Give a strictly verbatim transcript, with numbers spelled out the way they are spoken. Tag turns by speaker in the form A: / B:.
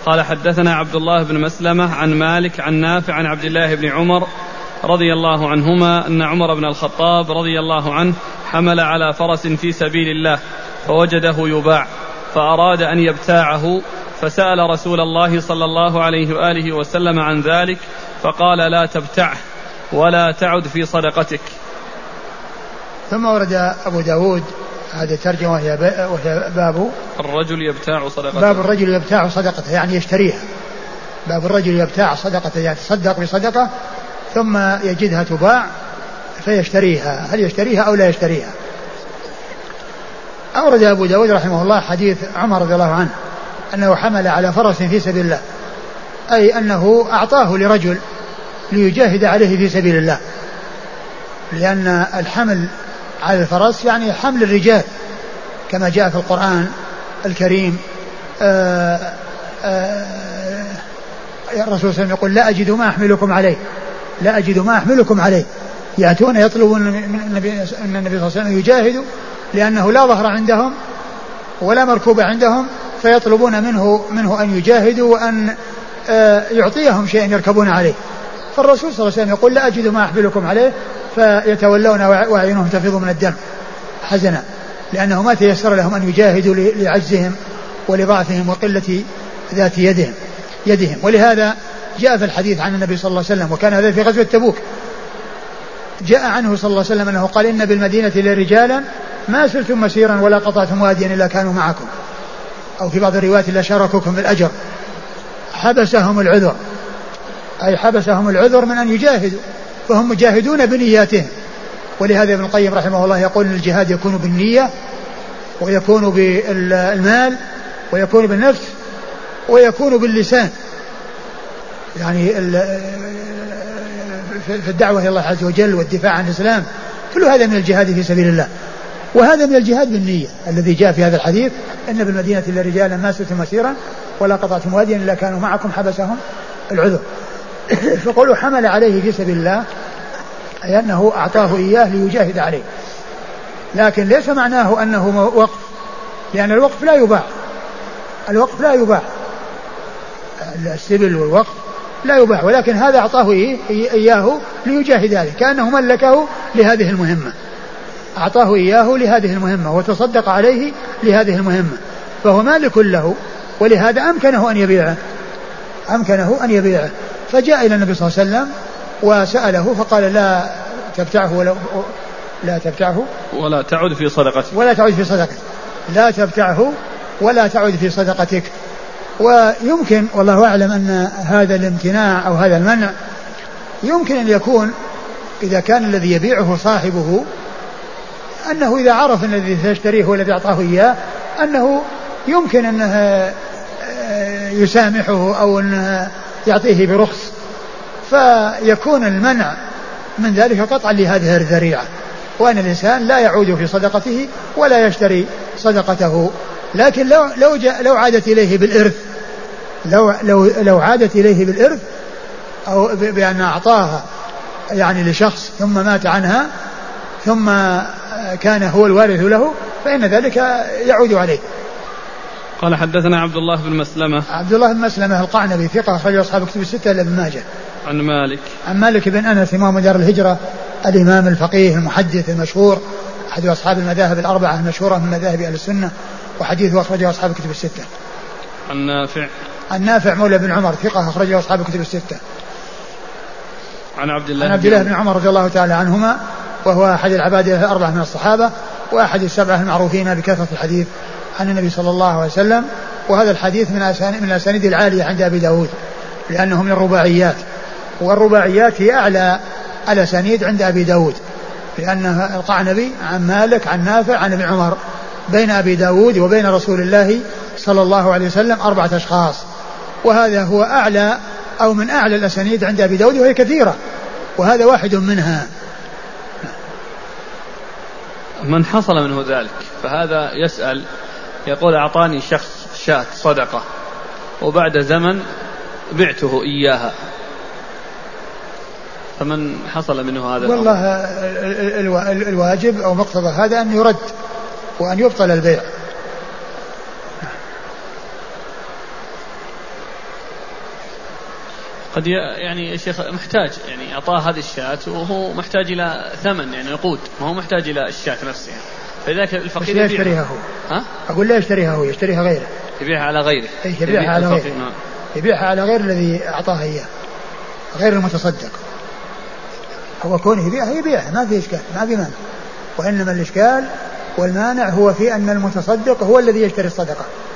A: قال حدثنا عبد الله بن مسلمة عن مالك عن نافع عن عبد الله بن عمر رضي الله عنهما أن عمر بن الخطاب رضي الله عنه حمل على فرس في سبيل الله فوجده يباع فأراد أن يبتاعه فسأل رسول الله صلى الله عليه وآله وسلم عن ذلك فقال لا تبتعه ولا تعد في صدقتك.
B: ثم ورد أبو داود هذا الترجمة وهي باب
A: الرجل يبتاع صدقته
B: باب الرجل يبتاع صدقته يعني يشتريها. باب الرجل يبتاع صدقته يعني تصدق بصدقة ثم يجدها تباع فيشتريها، هل يشتريها أو لا يشتريها. أورد أبو داود رحمه الله حديث عمر رضي الله عنه أنه حمل على فرس في سبيل الله، أي أنه أعطاه لرجل ليجاهد عليه في سبيل الله، لأن الحمل على الفرس يعني حمل الرجال كما جاء في القرآن الكريم. آآ آآ الرسول صلى الله عليه وسلم يقول لا أجد ما أحملكم عليه لا أجد ما أحملكم عليه يأتون يطلبون من النبي صلى الله عليه وسلم يجاهدوا لأنه لا ظهر عندهم ولا مركوبة عندهم، فيطلبون منه منه أن يجاهدوا وأن يعطيهم شيئا يركبون عليه. فالرسول صلى الله عليه وسلم يقول لا أجد ما أحملكم عليه، فيتولون وأعينهم تفيض من الدم حزنا لأنه ما تيسر لهم أن يجاهدوا لعجزهم ولضعفهم وقلة ذات يدهم يدهم ولهذا جاء في الحديث عن النبي صلى الله عليه وسلم، وكان هذا في غزوة تبوك، جاء عنه صلى الله عليه وسلم أنه قال إن بالمدينة لرجالا ما سلتم مسيرا ولا قطعتم واديا إلا كانوا معكم، أو في بعض الروايات إلا شاركوكم في الأجر، حبسهم العذر، أي حبسهم العذر من أن يجاهدوا، فهم مجاهدون بنياتهم. ولهذا ابن القيم رحمه الله يقول إن الجهاد يكون بالنية ويكون بالمال ويكون بالنفس ويكون باللسان، يعني في الدعوة إلى الله عز وجل والدفاع عن الإسلام، كل هذا من الجهاد في سبيل الله، وهذا من الجهاد بالنية الذي جاء في هذا الحديث إن بالمدينة لرجالا ما سلتم مسيرا ولا قطعتم واديا إلا كانوا معكم حبسهم العذر. فقولوا حمل عليه في سبيل الله أي أنه أعطاه إياه ليجاهد عليه، لكن ليس معناه أنه وقف، لأن الوقف لا يباع، الوقف لا يباع، السبل والوقف لا يباع، ولكن هذا أعطاه إياه ليجاهد عليه كأنه ملكه لهذه المهمة، أعطاه إياه لهذه المهمة وتصدق عليه لهذه المهمة، فهو مالك له، ولهذا أمكنه أن يبيعه أمكنه أن يبيعه فجاء إلى النبي صلى الله عليه وسلم وسأله فقال لا تبتعه ولا لا تبتعه
A: ولا تعد في صدقتك
B: ولا تعد في صدقتك لا تبتعه ولا تعد في صدقتك. ويمكن والله أعلم أن هذا الامتناع أو هذا المنع يمكن أن يكون إذا كان الذي يبيعه صاحبه أنه إذا عرف أن الذي سيشتريه والذي أعطاه إياه أنه يمكن أنه يسامحه أو أنه يعطيه برخص، فيكون المنع من ذلك قطعا لهذه الذريعة، وأن الإنسان لا يعود في صدقته ولا يشتري صدقته. لكن لو لو لو عادت إليه بالإرث لو لو لو عادت إليه بالإرث أو بأن أعطاها يعني لشخص ثم مات عنها ثم كان هو الوارث له فإن ذلك يعود عليه.
A: قال حدثنا عبد الله بن مسلمة
B: عبد الله بن مسلمة القعنبي ثقة أخرج أصحاب كتب الستة إلا ابن ماجه.
A: عن مالك
B: عن مالك بن أنس إمام دار الهجرة الإمام الفقيه المحدث المشهور أحد أصحاب المذاهب الأربعة المشهورة من مذاهب أهل السنة، وحديثه أخرجه أصحاب كتب الستة.
A: عن نافع
B: عن نافع مولى بن عمر ثقة أخرجه أصحاب كتب الستة.
A: عن عبد الله
B: عن عبد الله بن عمر رضي الله تعالى عنهما وهو أحد العبادة الأربعة من الصحابة وأحد السبعة المعروفين بكثرة الحديث عن النبي صلى الله عليه وسلم. وهذا الحديث من من الأسانيد العالية عند أبي داود لأنه من الرباعيات، والرباعيات هي أعلى الأسانيد عند أبي داود، لأنه القعنبي عن مالك عن نافع عن ابن عمر، بين أبي داود وبين رسول الله صلى الله عليه وسلم أربعة أشخاص، وهذا هو أعلى أو من أعلى الأسانيد عند أبي داود وهي كثيرة، وهذا واحد منها.
A: من حصل منه ذلك فهذا يسأل يقول أعطاني شخص شاة صدقة وبعد زمن بعته إياها، فمن حصل منه هذا
B: والله الواجب أو مقتضى هذا أن يرد وأن يبطل البيع.
A: قد يعني يا شيخ محتاج يعني أعطاه هذه الشاة وهو محتاج إلى ثمن يعني نقود ما هو محتاج إلى الشاة نفسها فذاك الفقير
B: لا يشتريها هو. ها؟ أقول لا يشتريها هو يشتريها غيره
A: يبيعها على غيره
B: أي يبيعها على غيره يبيعها على غير الذي أعطاها إياه غير المتصدق هو كونه يبيعها يبيعها ما في إشكال ما في مانع وإنما الإشكال والمانع هو في أن المتصدق هو الذي يشتري الصدقة